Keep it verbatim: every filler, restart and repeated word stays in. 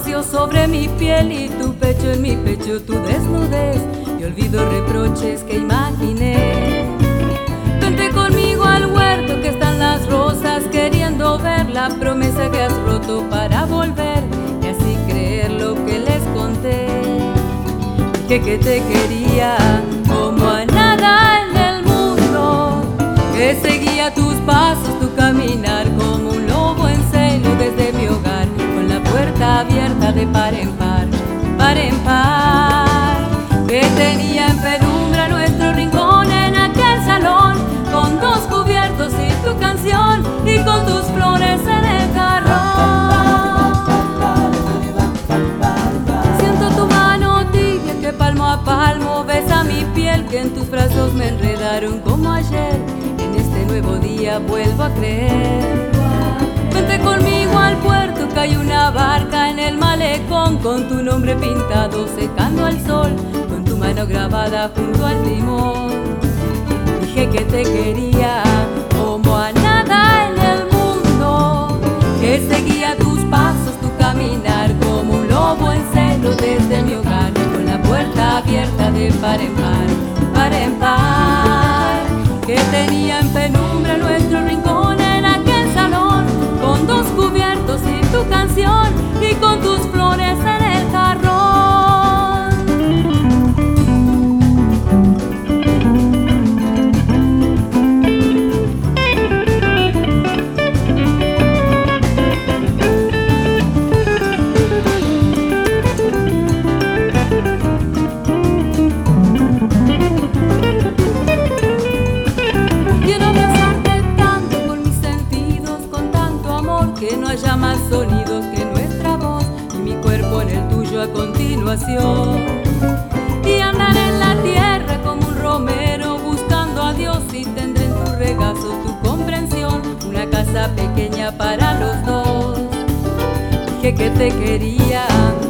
rocío sobre mi piel y tu pecho en mi pecho, tu desnudez, y olvido reproches que imaginé. Vente conmigo al huerto que están las rosas, queriendo ver la promesa que has roto para volver y así creer lo que les conté. Dije que te quería como a nada en el mundo, que seguía tus pasos, tu caminar como un lobo en celo desde mi hogar, con la puerta abierta de par en par, par en par, que tenía en penumbra nuestro rincón en aquel salón, con dos cubiertos y tu canción y con tus flores en el jarrón. Siento tu mano tibia que palmo a palmo besa mi piel, que en tus brazos me enredaron como ayer. En este nuevo día vuelvo a creer. Vente conmigo al puerto que hay una barca en el malecón, con tu nombre pintado secando al sol, con tu mano grabada junto al timón. Dije que te quería como a nada en el mundo, que seguía tus pasos, tu caminar como un lobo en celo desde mi hogar, con la puerta abierta de par en par, par en par, que tenía en penumbra nuestro rincón en aquel salón, con dos cubiertos y tu canción y con tus flores en el jarrón. Que no haya más sonidos que nuestra voz y mi cuerpo en el tuyo a continuación, y andar en la tierra como un romero buscando a Dios, y tendré en tu regazo tu comprensión, una casa pequeña para los dos. Dije que te quería